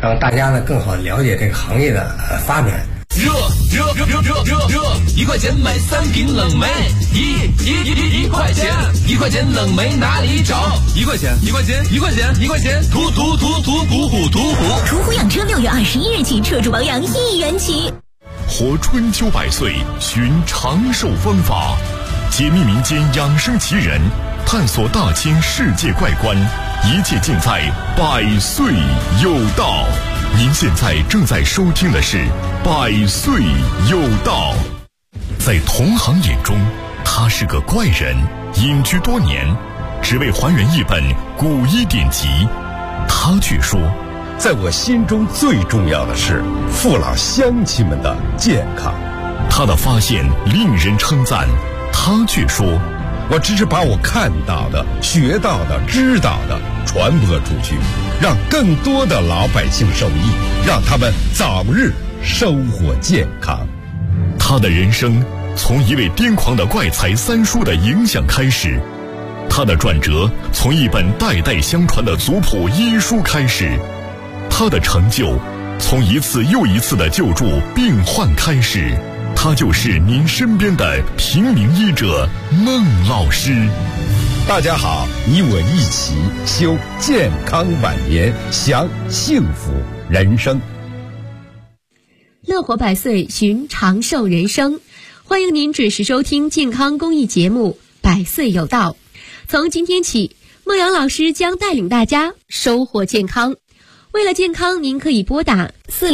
让大家呢更好了解这个行业的发展。 热！1块钱买3瓶冷梅，一块钱，1块钱冷梅哪里找？1块钱，途虎养车6月21日起车主保养1元起。 活春秋百岁，寻长寿方法，解密民间养生奇人，探索大千世界怪观，一切尽在百岁有道。您现在正在收听的是百岁有道。在同行眼中，他是个怪人，隐居多年，只为还原一本古医典籍。他却说， 在我心中最重要的是父老乡亲们的健康。 他的发现令人称赞，他却说， 我只是把我看到的、学到的、知道的传播出去，让更多的老百姓受益，让他们早日收获健康。 他的人生从一位癫狂的怪才三叔的影响开始，他的转折从一本代代相传的族谱医书开始，他的成就从一次又一次的救助病患开始。他就是您身边的平民医者孟老师。 大家好，你我一起修健康晚年，享幸福人生。 乐活百岁，寻长寿人生。欢迎您准时收听健康公益节目《百岁有道》。从今天起，孟阳老师将带领大家收获健康。为了健康，您可以拨打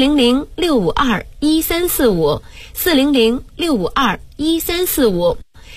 400-652-1345 400-652-1345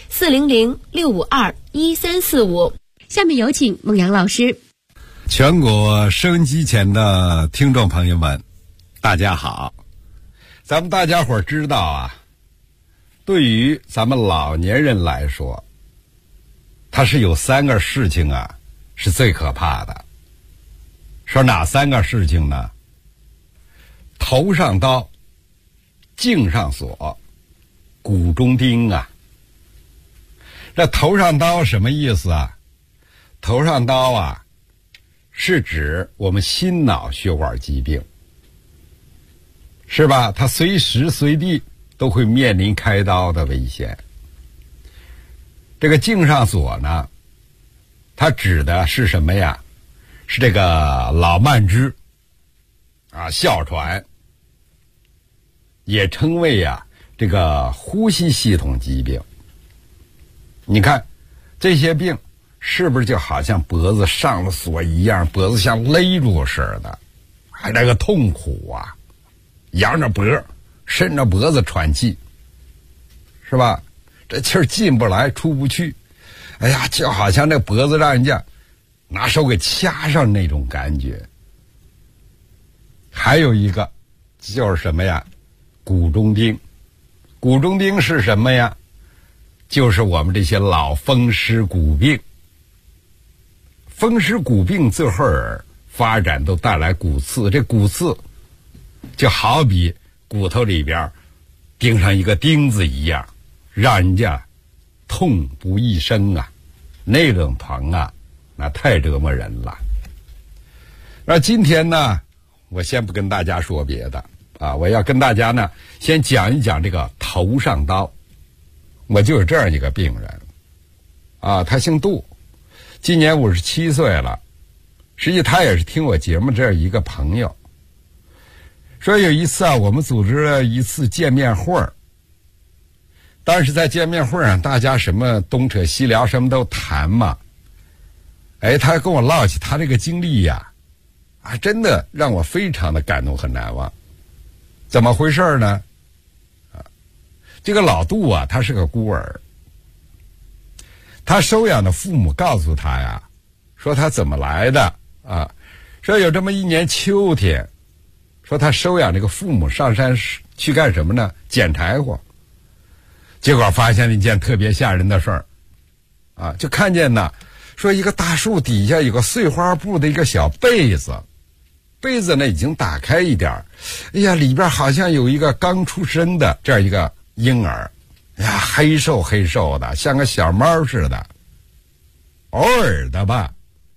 400-652-1345。下面有请孟阳老师。 全国收音机前的听众朋友们，大家好。咱们大家伙知道啊，对于咱们老年人来说，他是有3个事情啊是最可怕的。说哪3个事情呢？头上刀，颈上锁，骨中钉啊。这头上刀什么意思啊？头上刀啊，是指我们心脑血管疾病，是吧？它随时随地都会面临开刀的危险。这个颈上锁呢，它指的是什么呀？是这个老慢支啊，哮喘，也称为这个呼吸系统疾病。你看这些病是不是就好像脖子上了锁一样，脖子像勒住似的，还那个痛苦啊，扬着脖，伸着脖子喘气，是吧？这气儿进不来出不去，哎呀，就好像这脖子让人家拿手给掐上那种感觉。还有一个就是什么呀？骨中钉。骨中钉是什么呀？就是我们这些老风湿骨病。风湿骨病最后发展都带来骨刺，这骨刺就好比骨头里边钉上一个钉子一样，让人家痛不欲生啊，那种疼啊，那太折磨人了。那今天呢，我先不跟大家说别的啊，我要跟大家呢先讲一讲这个头上刀。我就是这样一个病人啊，他姓杜，今年57岁了。实际他也是听我节目这样一个朋友说，有一次啊，我们组织了一次见面会儿。当时在见面会上，大家什么东扯西聊，什么都谈嘛。哎，他跟我唠起他这个经历呀，啊，真的让我非常的感动和难忘。怎么回事呢？这个老杜啊，他是个孤儿，他收养的父母告诉他呀，说他怎么来的啊？说有这么一年秋天，说他收养这个父母上山去干什么呢？捡柴火。结果发现了一件特别吓人的事儿，啊，就看见呢，说一个大树底下有个碎花布的一个小被子，被子呢已经打开一点，哎呀，里边好像有一个刚出生的这样一个婴儿，哎呀，黑瘦黑瘦的，像个小猫似的。偶尔的吧，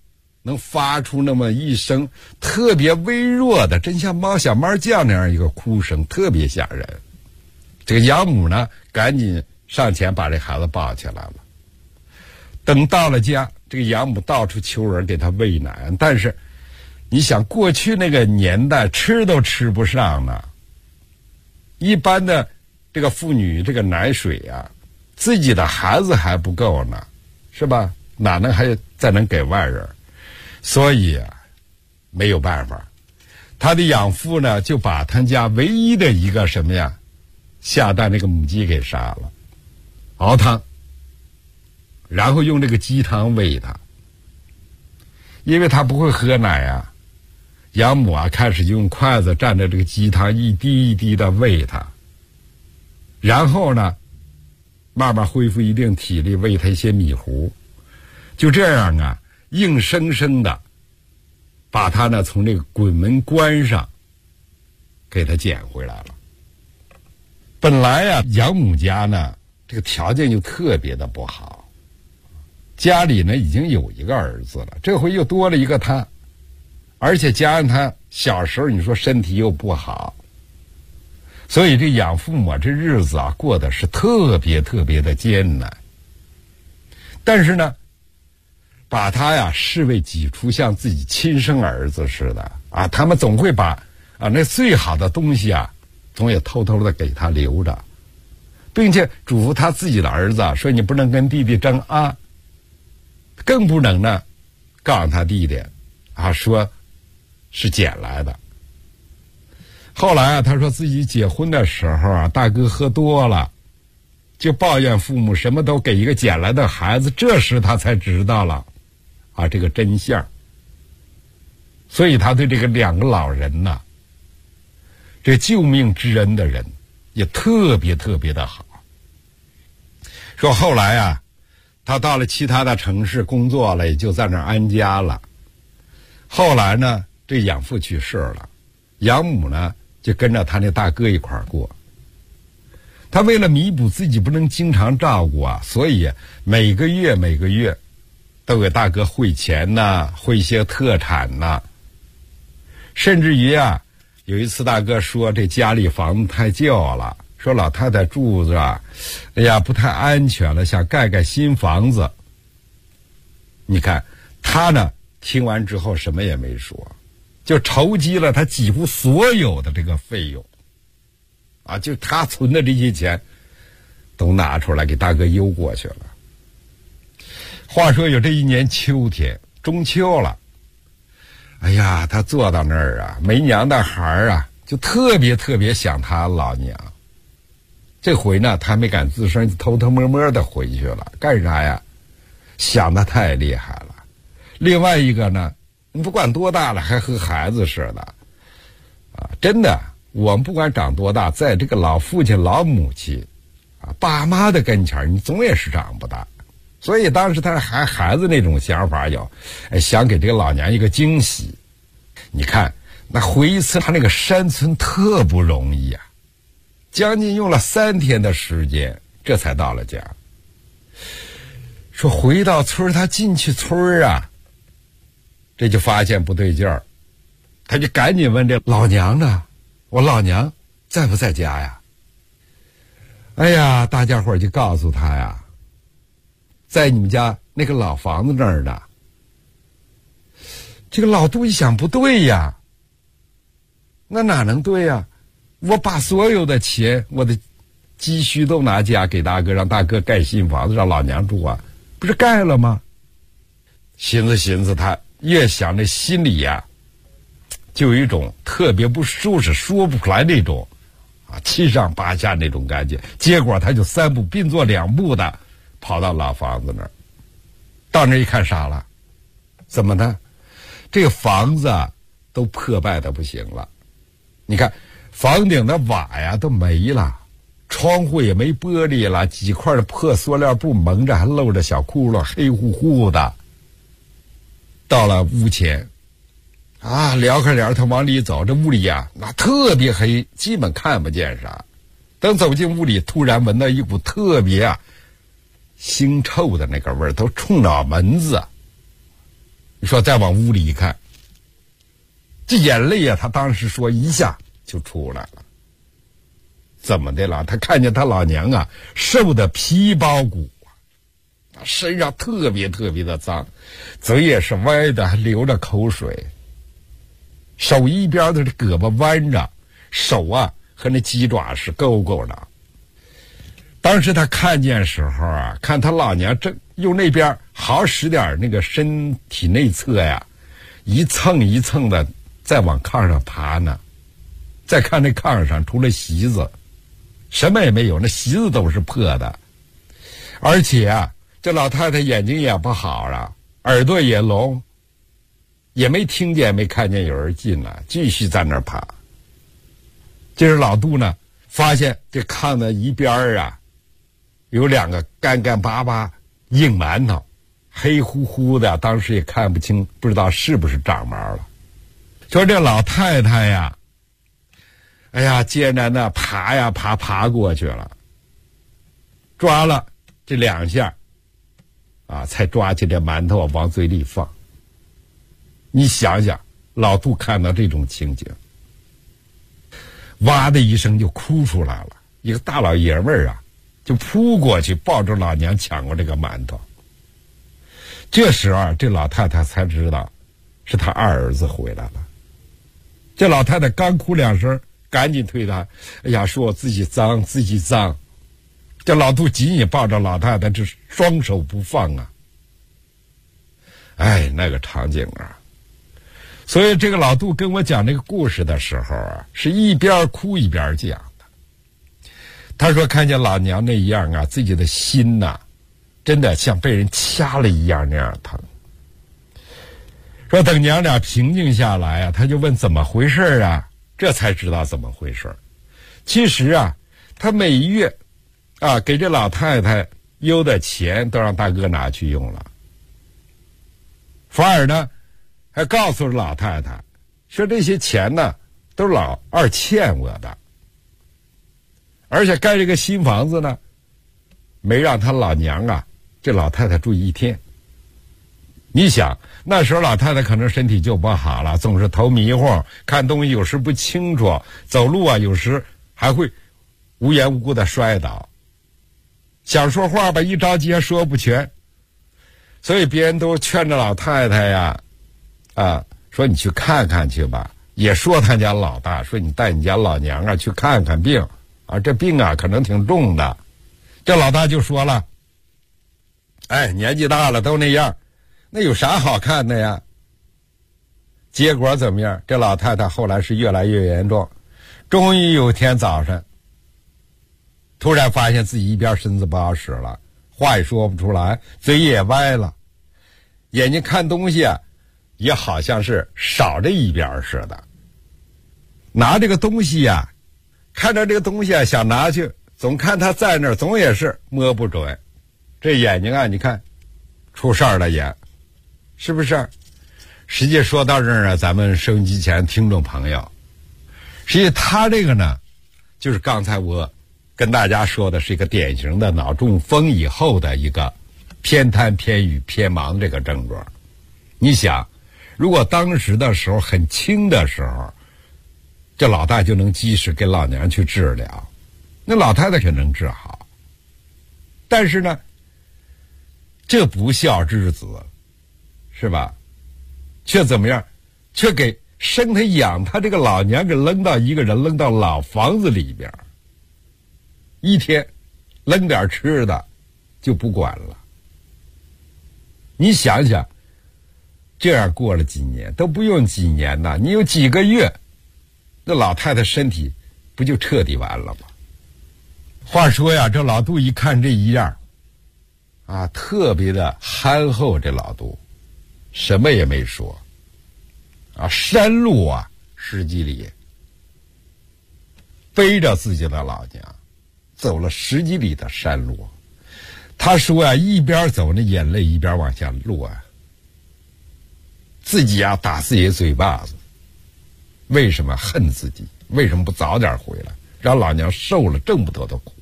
能发出那么一声特别微弱的，真像小猫叫那样一个哭声，特别吓人。这个养母呢，赶紧上前把这孩子抱起来了。等到了家，这个养母到处求人给他喂奶，但是你想过去那个年代吃都吃不上呢。一般的这个妇女这个奶水啊，自己的孩子还不够呢，是吧？哪能还再能给外人？所以啊，没有办法，他的养父呢就把他家唯一的一个什么呀，下蛋那个母鸡给杀了，熬汤，然后用这个鸡汤喂他。因为他不会喝奶啊，养母啊开始用筷子蘸着这个鸡汤一滴一滴的喂他，然后呢慢慢恢复一定体力，喂他一些米糊，就这样啊硬生生的把他呢从这个鬼门关上给他捡回来了。本来呀养母家呢这个条件就特别的不好，家里呢已经有一个儿子了，这回又多了一个他，而且加上他小时候你说身体又不好，所以这养父母这日子啊过得是特别特别的艰难。但是呢把他呀视为己出，像自己亲生儿子似的啊，他们总会把那最好的东西啊总也偷偷的给他留着，并且嘱咐他自己的儿子啊说你不能跟弟弟争啊，更不能呢告诉他弟弟啊说是捡来的。后来啊他说自己结婚的时候啊大哥喝多了，就抱怨父母什么都给一个捡来的孩子，这时他才知道了啊这个真相。所以他对这个两个老人呢，这救命之恩的人也特别特别的好。说后来啊他到了其他的城市工作了，也就在那儿安家了。后来呢这养父去世了，养母呢就跟着他那大哥一块儿过。他为了弥补自己不能经常照顾啊，所以每个月都给大哥汇钱呐，汇一些特产呐。甚至于啊有一次大哥说这家里房子太旧了，说老太太住着哎呀不太安全了，想盖新房子。你看他呢听完之后什么也没说，就筹集了他几乎所有的这个费用啊，就他存的这些钱都拿出来给大哥邮过去了。话说有这一年秋天，中秋了，哎呀他坐到那儿啊，没娘的孩儿啊就特别特别想他老娘。这回呢他没敢吱声，偷偷摸摸的回去了。干啥呀？想得太厉害了。另外一个呢，你不管多大了还和孩子似的啊！真的，我们不管长多大，在这个老父亲老母亲啊爸妈的跟前你总也是长不大。所以当时他还孩子那种想法有想给这个老娘一个惊喜。你看那回一次他那个山村特不容易啊，将近用了3天的时间这才到了家。说回到村他进去村啊，这就发现不对劲儿，他就赶紧问这老娘呢，我老娘在不在家呀？哎呀大家伙就告诉他呀，在你们家那个老房子那儿呢。这个老杜一想不对呀，那哪能对呀？我把所有的钱我的积蓄都拿家给大哥，让大哥盖新房子让老娘住啊，不是盖了吗？寻思他越想这心里呀就有一种特别不舒适说不出来那种啊七上八下那种感觉。结果他就3步并作2步的跑到老房子那儿。到那一看傻了，怎么呢？这个房子都破败的不行了。你看房顶的瓦呀都没了，窗户也没玻璃了，几块的破塑料布蒙着，还露着小窟窿，黑乎乎的。到了屋前啊，撩开帘他往里走，这屋里呀那特别黑，基本看不见啥。等走进屋里，突然闻到一股特别腥臭的那个味儿，都冲脑门子。 你说再往屋里一看，这眼泪啊，他当时说一下就出来了。怎么的了？他看见他老娘啊，瘦的皮包骨，身上特别特别的脏，嘴也是歪的，还流着口水，手一边的胳膊弯着，手啊和那鸡爪是勾勾的。当时他看见时候啊，看他老娘正用那边好使点那个身体内侧呀，一蹭一蹭的再往炕上爬呢。再看那炕上除了席子什么也没有，那席子都是破的。而且啊，这老太太眼睛也不好了，耳朵也聋，也没听见没看见有人进来，继续在那儿爬。这是老杜呢，发现这炕的一边啊有两个干干巴巴硬馒头，黑乎乎的，当时也看不清，不知道是不是长毛了。说这老太太呀，哎呀，艰难的爬呀爬过去了，抓了这2下啊，才抓起这馒头往嘴里放。你想想，老杜看到这种情景，哇的一声就哭出来了。一个大老爷们儿啊，就扑过去抱着老娘抢过这个馒头。这时候啊，这老太太才知道是他二儿子回来了。这老太太刚哭2声，赶紧推他，哎呀，说我自己脏自己脏。这老杜紧紧抱着老太太，这双手不放啊。哎，那个场景啊。所以这个老杜跟我讲这个故事的时候啊，是一边哭一边讲的。他说看见老娘那样啊，自己的心呐，真的像被人掐了一样那样疼。说等娘俩平静下来啊，他就问怎么回事啊，这才知道怎么回事。其实啊，他每一月啊给这老太太邮的钱都让大哥拿去用了，反而呢还告诉老太太说这些钱呢都是老二欠我的，而且盖这个新房子呢没让他老娘啊这老太太住1天。你想那时候老太太可能身体就不好了，总是头迷糊，看东西有时不清楚，走路啊有时还会无缘无故的摔倒，想说话吧一着急还说不全。所以别人都劝着老太太呀说你去看看去吧，也说他家老大说你带你家老娘啊去看看病啊，这病啊可能挺重的。这老大就说了，哎，年纪大了都那样，那有啥好看的呀？结果怎么样？这老太太后来是越来越严重，终于有天早上突然发现自己一边身子不好使了，话也说不出来，嘴也歪了，眼睛看东西啊也好像是少这一边似的。拿这个东西啊，看着这个东西啊想拿去，总看他在那儿，总也是摸不准。这眼睛啊你看出事儿了眼，是不是？实际说到这儿呢，咱们收音机前听众朋友，实际他这个呢就是刚才我跟大家说的是一个典型的脑中风以后的一个偏瘫偏语偏盲这个症状。你想如果当时的时候很轻的时候，这老大就能及时给老娘去治疗，那老太太可能治好。但是呢这不孝之子是吧，却怎么样，却给生他养他这个老娘给扔到一个人扔到老房子里边，1天扔点吃的就不管了。你想想这样过了几年，都不用几年呐，你有几个月，那老太太身体不就彻底完了吗？话说呀，这老杜一看这一样啊，特别的憨厚。这老杜什么也没说啊，山路啊10几里，背着自己的老娘走了10几里的山路。他说啊，一边走那眼泪一边往下落啊，自己啊打自己的嘴巴子。为什么恨自己？为什么不早点回来，让老娘受了这么多的苦？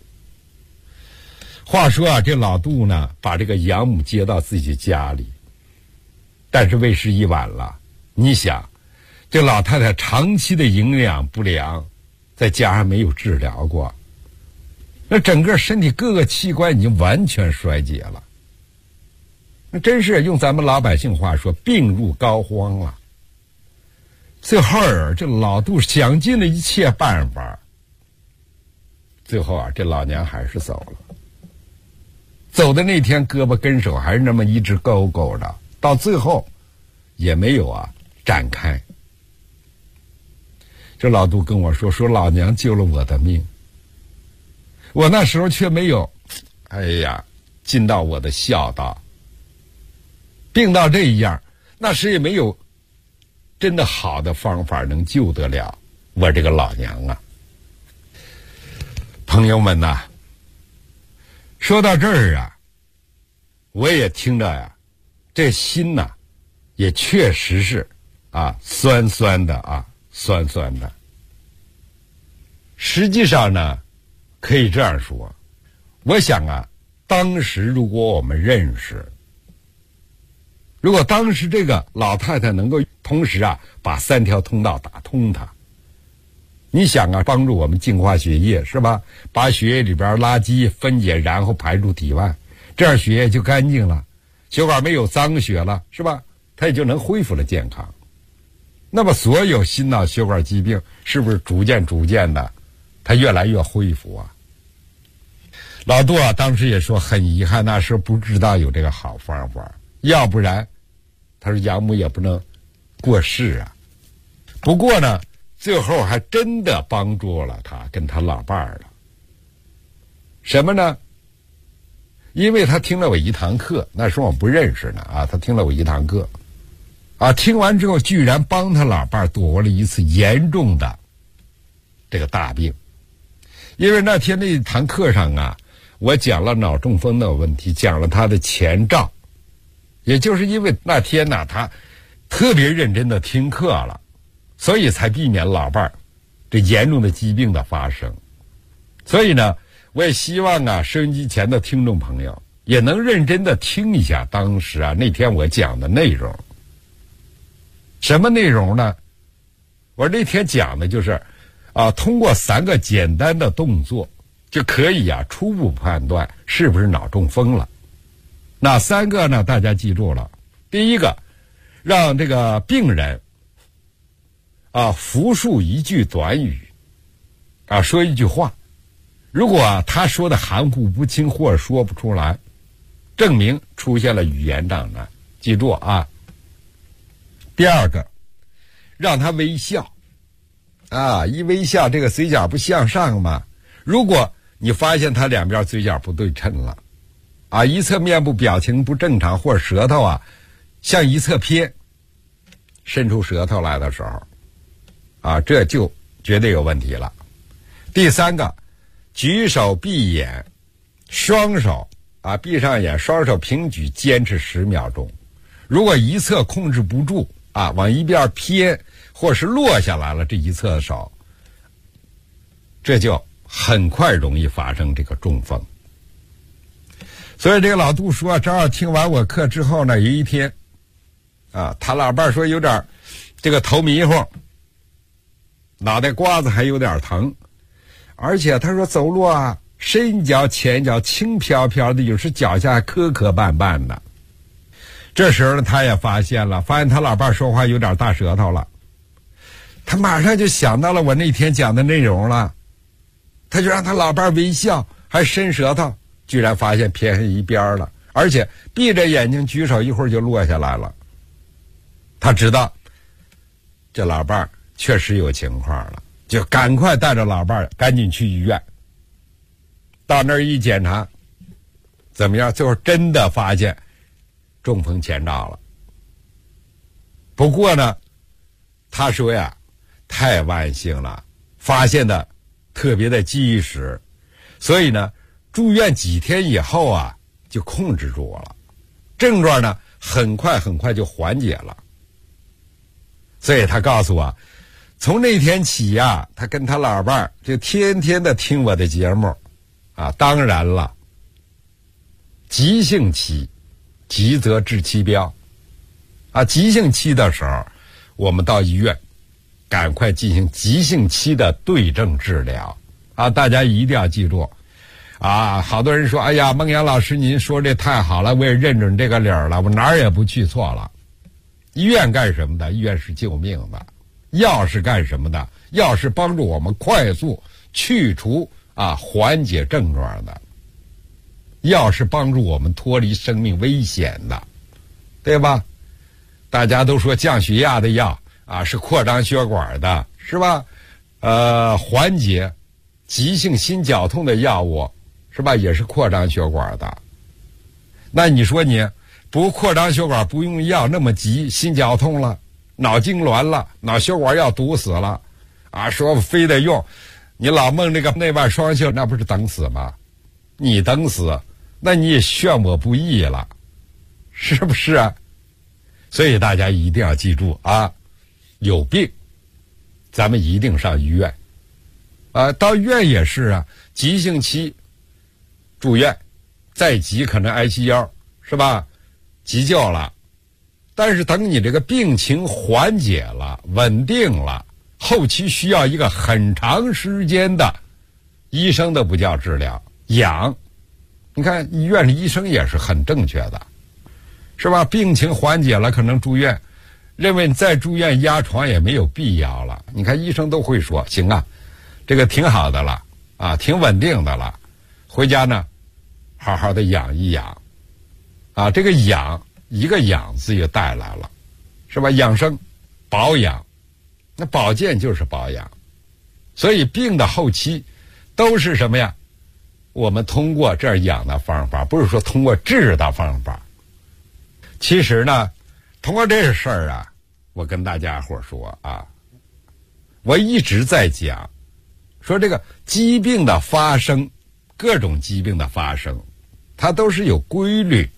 话说啊，这老杜呢把这个养母接到自己家里， 但是为时已晚了。你想，这老太太长期的营养不良，再加上没有治疗过，那整个身体各个器官已经完全衰竭了。那真是用咱们老百姓话说，病入膏肓了。最后这老杜想尽了一切办法，最后这老娘还是走了。走的那天胳膊跟手还是那么一直勾勾的，到最后也没有展开。这老杜跟我说老娘救了我的命，我那时候却没有尽到我的孝道。病到这一样，那时也没有真的好的方法能救得了我这个老娘啊。朋友们呐，说到这儿我也听着这心也确实是酸酸的酸酸的。实际上呢，可以这样说，我想当时如果我们认识，如果当时这个老太太能够同时把3条通道打通它，你想帮助我们净化血液是吧？把血液里边垃圾分解，然后排入体外，这样血液就干净了，血管没有脏血了是吧？它也就能恢复了健康。那么所有心脑血管疾病是不是逐渐的它越来越恢复老杜当时也说很遗憾，那时候不知道有这个好方法，要不然他说养母也不能过世不过呢，最后还真的帮助了他跟他老伴儿了。什么呢？因为他听了我一堂课，那时候我不认识呢他听了我一堂课听完之后居然帮他老伴儿躲过了一次严重的这个大病。因为那天那堂课上我讲了脑中风的问题，讲了他的前兆，也就是因为那天他特别认真的听课了，所以才避免老伴儿这严重的疾病的发生。所以呢，我也希望收音机前的听众朋友也能认真的听一下当时那天我讲的内容。什么内容呢？我那天讲的就是通过3个简单的动作就可以初步判断是不是脑中风了。哪3个呢？大家记住了。第一个，让这个病人复述一句短语说一句话，如果他说的含糊不清或者说不出来，证明出现了语言障碍，记住第二个，让他微笑一微笑这个嘴角不向上吗？如果你发现他两边嘴角不对称了一侧面部表情不正常，或者舌头向一侧偏，伸出舌头来的时候这就绝对有问题了。第3个，举手闭眼，双手闭上眼，双手平举，坚持10秒钟。如果一侧控制不住往一边偏或是落下来了这一侧的手，这就很快容易发生这个中风。所以这个老杜说正好听完我课之后呢，有一天他老伴说有点这个头迷糊，脑袋瓜子还有点疼，而且他说走路深脚前脚轻飘飘的，有时脚下还磕磕绊绊的。这时候呢，他也发现他老伴说话有点大舌头了，他马上就想到了我那天讲的内容了，他就让他老伴微笑，还伸舌头，居然发现偏一边了，而且闭着眼睛举手，一会儿就落下来了。他知道这老伴确实有情况了，就赶快带着老伴赶紧去医院。到那儿一检查，怎么样？最后真的发现中风前兆了。不过呢，他说太万幸了，发现的特别的及时，所以呢，住院几天以后就控制住了，症状呢很快就缓解了。所以他告诉我，从那天起他跟他老伴就天天的听我的节目当然了，急性期，急则治其标急性期的时候，我们到医院赶快进行急性期的对症治疗大家一定要记住好多人说，哎呀，孟阳老师您说这太好了，我也认准这个理儿了，我哪儿也不去错了。医院干什么的？医院是救命的。药是干什么的？药是帮助我们快速去除缓解症状的。药是帮助我们脱离生命危险的，对吧？大家都说降血压的药是扩张血管的，是吧？缓解急性心绞痛的药物，是吧？也是扩张血管的。那你说你不扩张血管，不用药，那么急，心绞痛了，脑痉挛了，脑血管要堵死了说非得用，你老梦这个内外双修，那不是等死吗？你等死，那你也劝我不义了，是不是啊？所以大家一定要记住有病咱们一定上医院到医院也是急性期住院，再急可能ICU，是吧？急救了，但是等你这个病情缓解了，稳定了，后期需要一个很长时间的，医生都不叫治疗，养。你看医院的医生也是很正确的，是吧？病情缓解了，可能住院，认为再住院压床也没有必要了。你看医生都会说，行这个挺好的了挺稳定的了，回家呢好好的养一养这个养，一个养字也带来了，是吧？养生保养，那保健就是保养，所以病的后期都是什么呀？我们通过这养的方法，不是说通过治的方法。其实呢，通过这事儿我跟大家伙说我一直在讲，说这个疾病的发生，各种疾病的发生，它都是有规律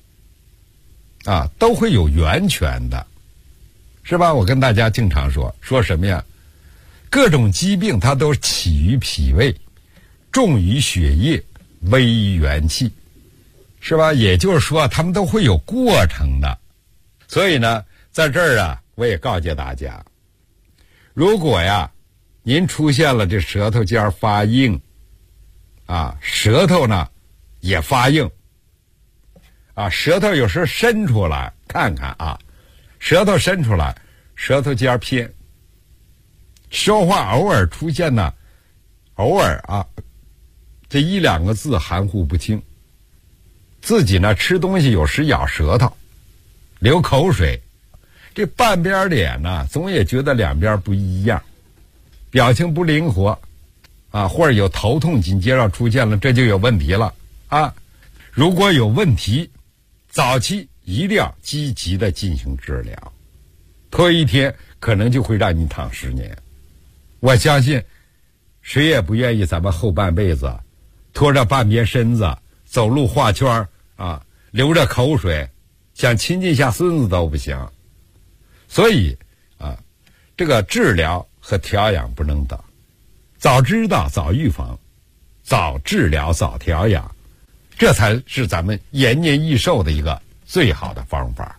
都会有源泉的，是吧？我跟大家经常说什么呀？各种疾病它都起于脾胃，重于血液，微于元气，是吧？也就是说他们都会有过程的。所以呢，在这儿我也告诫大家，如果您出现了这舌头尖发硬舌头呢也发硬舌头有时候伸出来看看舌头伸出来，舌头尖偏，说话偶尔出现呢偶尔这一两个字含糊不清，自己呢吃东西有时咬舌头流口水，这半边脸呢总也觉得两边不一样，表情不灵活或者有头痛紧接着出现了，这就有问题了如果有问题，早期一定要积极的进行治疗，拖一天可能就会让你躺10年。我相信谁也不愿意咱们后半辈子拖着半边身子走路画圈流着口水，想亲近下孙子都不行。所以这个治疗和调养不能等，早知道早预防，早治疗早调养，这才是咱们延年益寿的一个最好的方法。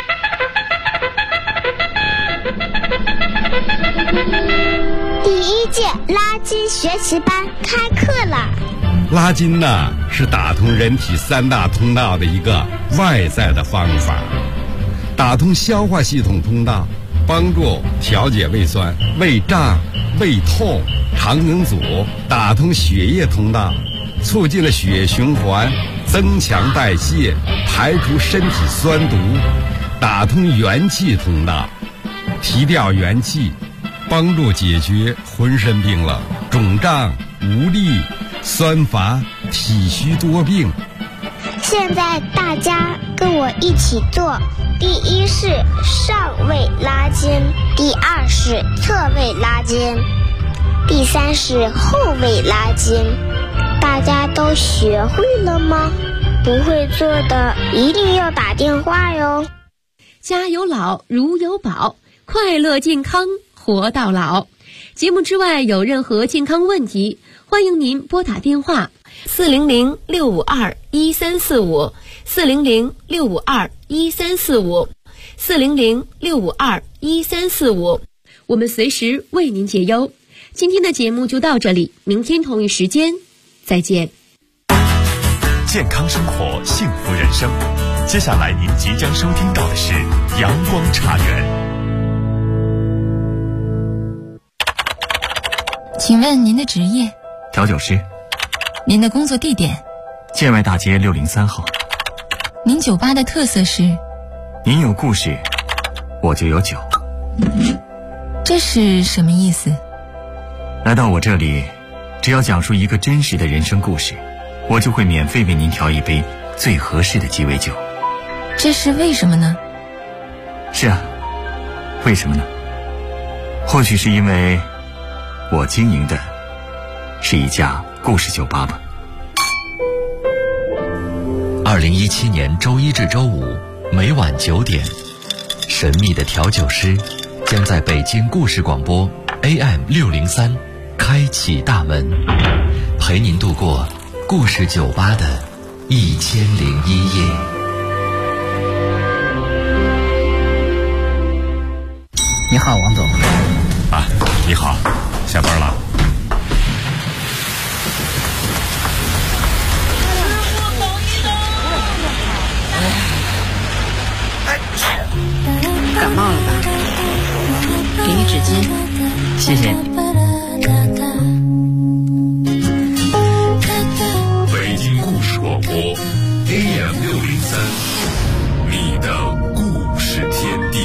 第1届拉筋学习班开课了。 拉筋呢是打通人体3大通道的一个外在的方法，打通消化系统通道，帮助调节胃酸、胃胀、胃痛、肠梗阻；打通血液通道，促进了血液循环，增强代谢，排除身体酸毒；打通元气通道，提调元气，帮助解决浑身冰冷、肿胀、无力、酸乏、体虚多病。 现在大家跟我一起做，第1是上位拉筋，第2是侧位拉筋，第3是后位拉筋。大家都学会了吗？不会做的一定要打电话哟。 家有老如有宝，快乐健康活到老。节目之外有任何健康问题，欢迎您拨打电话400-652-1345，400-652-1345。 400-652-1345，我们随时为您解忧。今天的节目就到这里，明天同一时间再见。 健康生活，幸福人生。接下来您即将收听到的是阳光茶园。 请问您的职业？ 调酒师。 您的工作地点？ 建外大街603号。 您酒吧的特色是？ 您有故事，我就有酒。 这是什么意思？ 来到我这里，只要讲述一个真实的人生故事，我就会免费为您调一杯最合适的鸡尾酒。 这是为什么呢？ 是啊，为什么呢？或许是因为我经营的是一家故事酒吧吧。 2017年周一至周五每晚9点，神秘的调酒师将在北京故事广播 AM603 开启大门，陪您度过故事酒吧的1001夜。 你好，王总。 啊，你好，下班了。 感冒了吧？给你纸巾，谢谢。 北京故事广播 AM603，你的故事天地。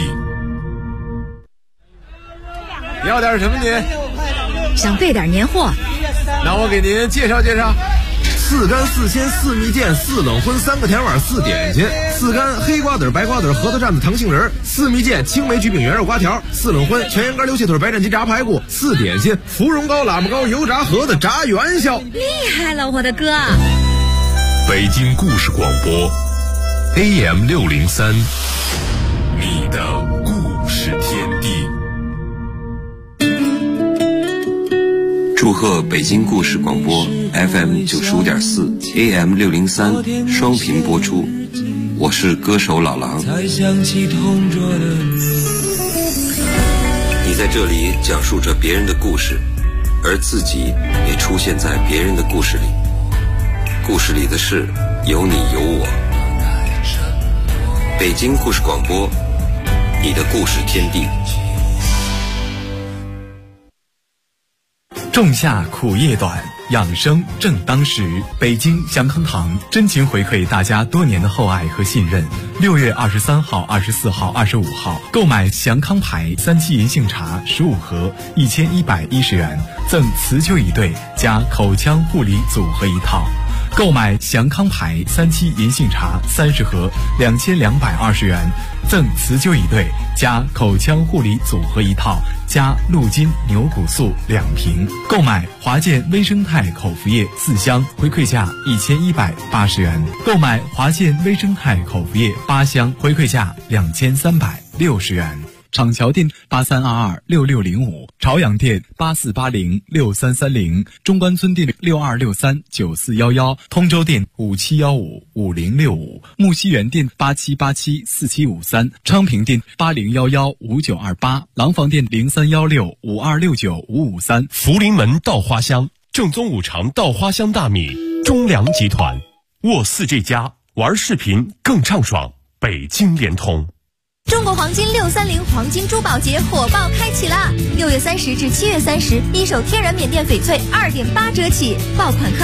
要点什么您？ 想备点年货， 那我给您介绍介绍。 4干4鲜4蜜饯4冷荤3个甜碗4点心，4干黑瓜子白瓜子核桃蘸子糖杏仁，4蜜饯青梅焗饼圆肉瓜条，4冷荤全羊肝溜蟹腿白斩鸡炸排骨，4点心芙蓉糕喇嘛糕油炸盒子炸元宵。 厉害了，我的哥！ 北京故事广播 AM603，你的故事天地。 祝贺北京故事广播 FM95.4 AM603 双频播出，我是歌手老狼。你在这里讲述着别人的故事，而自己也出现在别人的故事里，故事里的事有你有我。北京故事广播，你的故事天地。 仲夏苦夜短，养生正当时。北京祥康堂真情回馈大家多年的厚爱和信任。6月23号、24号、25号，购买祥康牌3七银杏茶15盒，1110元，赠辞旧椅对加口腔护理组合一套。购买祥康牌3七银杏茶30盒，2220元，赠辞旧椅对加口腔护理组合一套，加鹿筋牛骨素2瓶。购买华健微生态口服液4箱，回馈价1180元。购买华健微生态口服液8箱，回馈价2360元。厂桥店83226605，朝阳店84806330，中关村店62639411，通州店57155065，木樨园店87874753，昌平店80115928，廊坊店031652695553。 福临门稻花香，正宗五常稻花香大米，中粮集团，沃4这家，玩视频更畅爽，北京联通。 中国黄金630黄金珠宝节火爆开启啦！6月30至7月30，一手天然缅甸翡翠2.8折起，爆款客